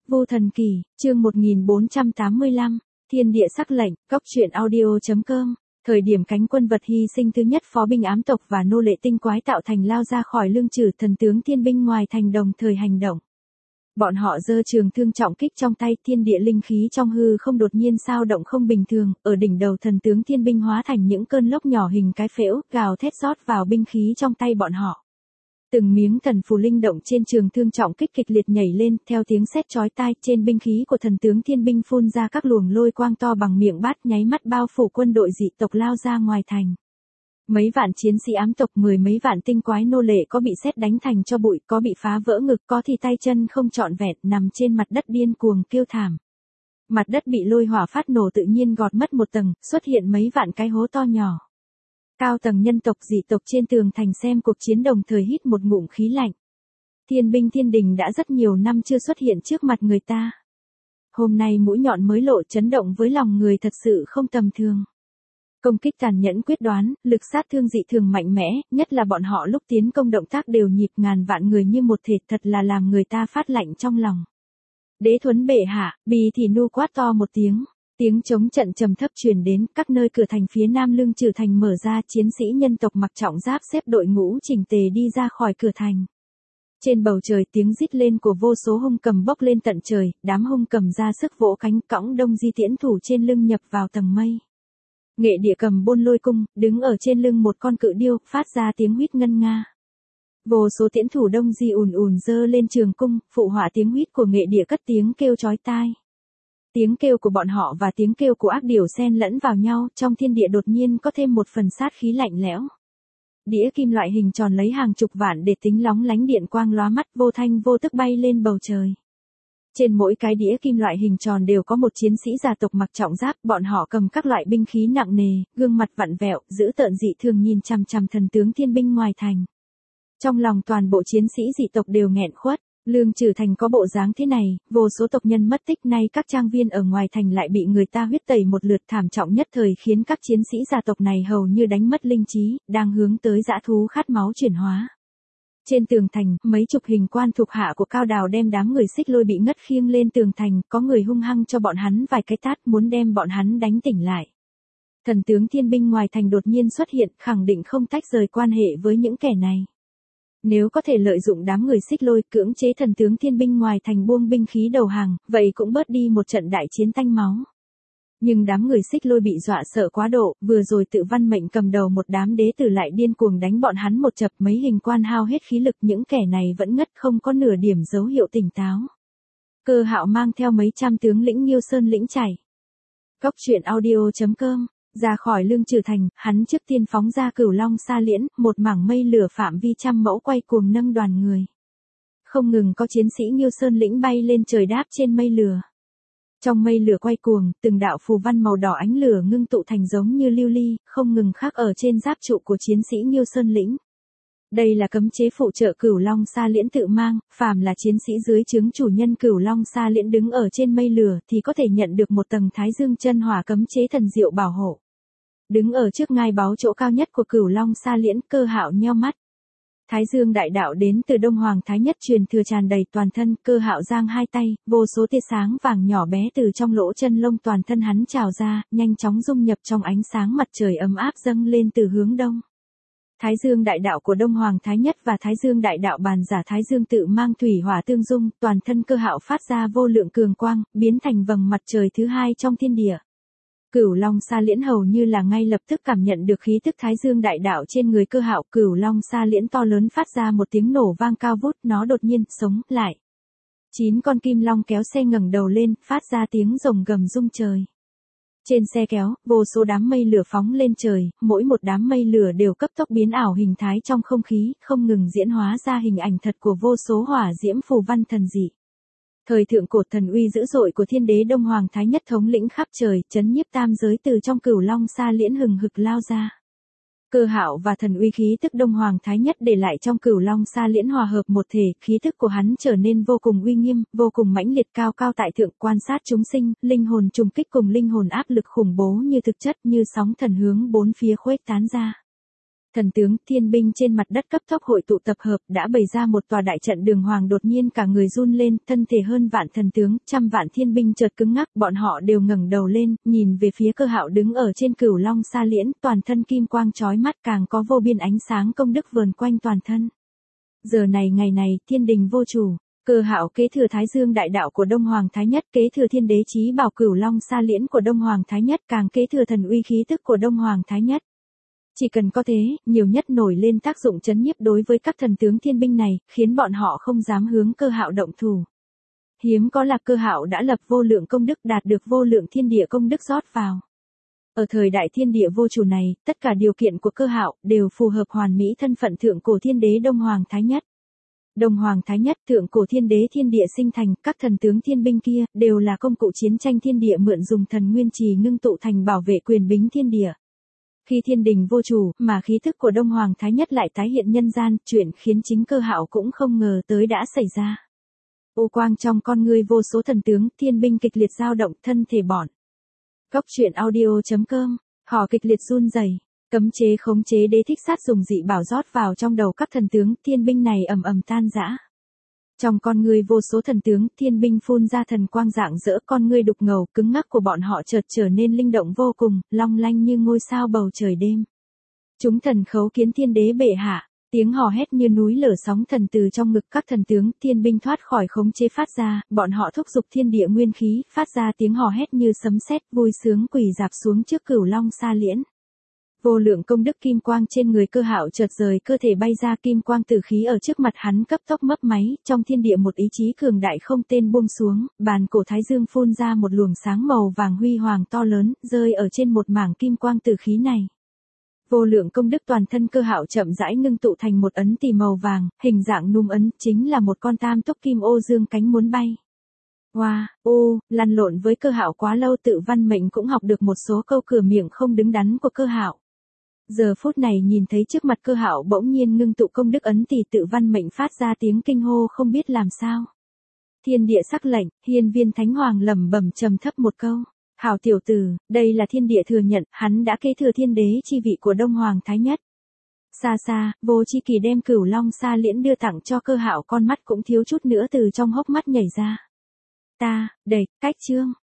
Vô Thần Kỳ, chương 1485, Thiên địa sắc lệnh, Cóc truyện audio.com. Thời điểm cánh quân vật hy sinh thứ nhất phó binh ám tộc và nô lệ tinh quái tạo thành lao ra khỏi lương trừ, thần tướng thiên binh ngoài thành đồng thời hành động. Bọn họ giơ trường thương trọng kích trong tay, thiên địa linh khí trong hư không đột nhiên sao động không bình thường, ở đỉnh đầu thần tướng thiên binh hóa thành những cơn lốc nhỏ hình cái phễu, gào thét rót vào binh khí trong tay bọn họ. Từng miếng thần phù linh động trên trường thương trọng kích kịch liệt nhảy lên, theo tiếng sét chói tai, trên binh khí của thần tướng thiên binh phun ra các luồng lôi quang to bằng miệng bát, nháy mắt bao phủ quân đội dị tộc lao ra ngoài thành. Mấy vạn chiến sĩ ám tộc, mười mấy vạn tinh quái nô lệ có bị sét đánh thành cho bụi, có bị phá vỡ ngực, có thì tay chân không trọn vẹn, nằm trên mặt đất điên cuồng kêu thảm. Mặt đất bị lôi hỏa phát nổ tự nhiên gọt mất một tầng, xuất hiện mấy vạn cái hố to nhỏ. Cao tầng nhân tộc dị tộc trên tường thành xem cuộc chiến đồng thời hít một ngụm khí lạnh. Thiên binh thiên đình đã rất nhiều năm chưa xuất hiện trước mặt người ta. Hôm nay mũi nhọn mới lộ, chấn động với lòng người thật sự không tầm thường. Công kích tàn nhẫn quyết đoán, lực sát thương dị thường mạnh mẽ, nhất là bọn họ lúc tiến công động tác đều nhịp, ngàn vạn người như một thể, thật là làm người ta phát lạnh trong lòng. Đế Thuấn bệ hạ, Bì thì nu quát to một tiếng. Tiếng chống trận trầm thấp truyền đến, các nơi cửa thành phía nam lương trừ thành mở ra, chiến sĩ nhân tộc mặc trọng giáp xếp đội ngũ chỉnh tề đi ra khỏi cửa thành. Trên bầu trời tiếng rít lên của vô số hung cầm bốc lên tận trời, đám hung cầm ra sức vỗ cánh cõng đông di tiễn thủ trên lưng nhập vào tầng mây. Nghệ địa cầm buôn lôi cung, đứng ở trên lưng một con cự điêu, phát ra tiếng huýt ngân nga. Vô số tiễn thủ đông di ùn ùn giơ lên trường cung, phụ họa tiếng huýt của nghệ địa cất tiếng kêu chói tai. Tiếng kêu của bọn họ và tiếng kêu của ác điểu xen lẫn vào nhau, trong thiên địa đột nhiên có thêm một phần sát khí lạnh lẽo. Đĩa kim loại hình tròn lấy hàng chục vạn để tính lóng lánh điện quang lóa mắt, vô thanh vô tức bay lên bầu trời. Trên mỗi cái đĩa kim loại hình tròn đều có một chiến sĩ gia tộc mặc trọng giáp, bọn họ cầm các loại binh khí nặng nề, gương mặt vặn vẹo, dữ tợn dị thường nhìn chằm chằm thần tướng thiên binh ngoài thành. Trong lòng toàn bộ chiến sĩ dị tộc đều nghẹn khuất. Lương trừ thành có bộ dáng thế này, vô số tộc nhân mất tích, nay các trang viên ở ngoài thành lại bị người ta huyết tẩy một lượt, thảm trọng nhất thời khiến các chiến sĩ gia tộc này hầu như đánh mất linh trí, đang hướng tới dã thú khát máu chuyển hóa. Trên tường thành, mấy chục hình quan thuộc hạ của Cao Đào đem đám người Xích Lôi bị ngất khiêng lên tường thành, có người hung hăng cho bọn hắn vài cái tát, muốn đem bọn hắn đánh tỉnh lại. Thần tướng thiên binh ngoài thành đột nhiên xuất hiện, khẳng định không tách rời quan hệ với những kẻ này. Nếu có thể lợi dụng đám người Xích Lôi cưỡng chế thần tướng thiên binh ngoài thành buông binh khí đầu hàng, vậy cũng bớt đi một trận đại chiến tanh máu. Nhưng đám người Xích Lôi bị dọa sợ quá độ, vừa rồi Tự Văn Mệnh cầm đầu một đám đế tử lại điên cuồng đánh bọn hắn một chập, mấy hình quan hao hết khí lực, những kẻ này vẫn ngất không có nửa điểm dấu hiệu tỉnh táo. Cơ Hạo mang theo mấy trăm tướng lĩnh Nghiêu Sơn lĩnh chảy. Cóc truyện audio.com. Ra khỏi lương trừ thành, hắn trước tiên phóng ra Cửu Long Sa Liễn, một mảng mây lửa phạm vi trăm mẫu quay cuồng nâng đoàn người. Không ngừng có chiến sĩ Nghiêu Sơn lĩnh bay lên trời đáp trên mây lửa. Trong mây lửa quay cuồng, từng đạo phù văn màu đỏ ánh lửa ngưng tụ thành giống như lưu ly, không ngừng khắc ở trên giáp trụ của chiến sĩ Nghiêu Sơn lĩnh. Đây là cấm chế phụ trợ Cửu Long Sa Liễn tự mang, phàm là chiến sĩ dưới trướng chủ nhân Cửu Long Sa Liễn đứng ở trên mây lửa thì có thể nhận được một tầng Thái Dương chân hỏa cấm chế thần diệu bảo hộ. Đứng ở trước ngai báu chỗ cao nhất của Cửu Long Sa Liễn, Cơ Hạo nheo mắt. Thái Dương đại đạo đến từ Đông Hoàng Thái Nhất truyền thừa tràn đầy toàn thân, Cơ Hạo giang hai tay, vô số tia sáng vàng nhỏ bé từ trong lỗ chân lông toàn thân hắn trào ra, nhanh chóng dung nhập trong ánh sáng mặt trời ấm áp dâng lên từ hướng đông. Thái Dương đại đạo của Đông Hoàng Thái Nhất và Thái Dương đại đạo bàn giả Thái Dương tự mang thủy hỏa tương dung, toàn thân Cơ Hạo phát ra vô lượng cường quang, biến thành vầng mặt trời thứ hai trong thiên địa. Cửu Long Sa Liễn hầu như là ngay lập tức cảm nhận được khí tức Thái Dương đại đạo trên người Cơ Hạo, Cửu Long Sa Liễn to lớn phát ra một tiếng nổ vang cao vút, nó đột nhiên sống lại. 9 con kim long kéo xe ngẩng đầu lên, phát ra tiếng rồng gầm rung trời. Trên xe kéo, vô số đám mây lửa phóng lên trời, mỗi một đám mây lửa đều cấp tốc biến ảo hình thái trong không khí, không ngừng diễn hóa ra hình ảnh thật của vô số hỏa diễm phù văn thần dị. Thời thượng cổ thần uy dữ dội của thiên đế Đông Hoàng Thái Nhất thống lĩnh khắp trời, chấn nhiếp tam giới từ trong Cửu Long Sa Liễn hừng hực lao ra. Cơ Hạo và thần uy khí tức Đông Hoàng Thái Nhất để lại trong Cửu Long Sa Liễn hòa hợp một thể, khí tức của hắn trở nên vô cùng uy nghiêm, vô cùng mãnh liệt, cao cao tại thượng, quan sát chúng sinh, linh hồn trùng kích cùng linh hồn áp lực khủng bố như thực chất, như sóng thần hướng bốn phía khuếch tán ra. Thần tướng, thiên binh trên mặt đất cấp tốc hội tụ tập hợp, đã bày ra một tòa đại trận đường hoàng. Đột nhiên cả người run lên, thân thể hơn vạn thần tướng, trăm vạn thiên binh chợt cứng ngắc, bọn họ đều ngẩng đầu lên, nhìn về phía Cơ Hạo đứng ở trên Cửu Long Sa Liễn, toàn thân kim quang chói mắt, càng có vô biên ánh sáng công đức vờn quanh toàn thân. Giờ này ngày này, thiên đình vô chủ. Cơ Hạo kế thừa Thái Dương đại đạo của Đông Hoàng Thái Nhất, kế thừa thiên đế chí bảo Cửu Long Sa Liễn của Đông Hoàng Thái Nhất, càng kế thừa thần uy khí tức của Đông Hoàng Thái Nhất. Chỉ cần có thế, nhiều nhất nổi lên tác dụng chấn nhiếp đối với các thần tướng thiên binh này, khiến bọn họ không dám hướng Cơ Hạo động thủ. Hiếm có là Cơ Hạo đã lập vô lượng công đức, đạt được vô lượng thiên địa công đức rót vào. Ở thời đại thiên địa vô chủ này, tất cả điều kiện của Cơ Hạo đều phù hợp hoàn mỹ thân phận thượng cổ thiên đế Đông Hoàng Thái Nhất. Đông Hoàng Thái Nhất, thượng cổ thiên đế thiên địa sinh thành, các thần tướng thiên binh kia đều là công cụ chiến tranh thiên địa mượn dùng thần nguyên trì ngưng tụ thành bảo vệ quyền bính thiên địa. Khi thiên đình vô chủ, mà khí thức của Đông Hoàng Thái Nhất lại tái hiện nhân gian, chuyện khiến chính Cơ Hạo cũng không ngờ tới đã xảy ra. Ô quang trong con ngươi vô số thần tướng, thiên binh kịch liệt dao động, thân thể bọn. Cốc truyện audio.com, họ kịch liệt run rẩy, cấm chế khống chế đế thích sát dùng dị bảo rót vào trong đầu các thần tướng, thiên binh này ầm ầm tan rã. Trong con ngươi vô số thần tướng, thiên binh phun ra thần quang rạng rỡ, con ngươi đục ngầu, cứng ngắc của bọn họ chợt trở nên linh động vô cùng, long lanh như ngôi sao bầu trời đêm. Chúng thần khấu kiến thiên đế bệ hạ, tiếng hò hét như núi lở sóng thần từ trong ngực các thần tướng, thiên binh thoát khỏi khống chế phát ra, bọn họ thúc giục thiên địa nguyên khí, phát ra tiếng hò hét như sấm sét, vui sướng quỳ rạp xuống trước Cửu Long Sa Liễn. Vô lượng công đức kim quang trên người Cơ Hạo chợt rời cơ thể bay ra, kim quang tử khí ở trước mặt hắn cấp tốc mấp máy, trong thiên địa một ý chí cường đại không tên buông xuống, bàn cổ Thái Dương phun ra một luồng sáng màu vàng huy hoàng to lớn, rơi ở trên một mảng kim quang tử khí này. Vô lượng công đức toàn thân Cơ Hạo chậm rãi ngưng tụ thành một ấn tỳ màu vàng, hình dạng núm ấn, chính là một con tam túc kim ô dương cánh muốn bay. Lăn lộn với Cơ Hạo quá lâu, Tự Văn Mệnh cũng học được một số câu cửa miệng không đứng đắn của Cơ Hạo. Giờ phút này nhìn thấy trước mặt Cơ Hạo bỗng nhiên ngưng tụ công đức ấn thì Tự Văn Mệnh phát ra tiếng kinh hô không biết làm sao. Thiên địa sắc lệnh, Hiên Viên Thánh Hoàng lẩm bẩm trầm thấp một câu. Hảo tiểu tử, đây là thiên địa thừa nhận, hắn đã kế thừa thiên đế chi vị của Đông Hoàng Thái Nhất. Xa xa, Vô Chi Kỳ đem Cửu Long Sa Liễn đưa tặng cho Cơ Hạo, con mắt cũng thiếu chút nữa từ trong hốc mắt nhảy ra. Cách chương.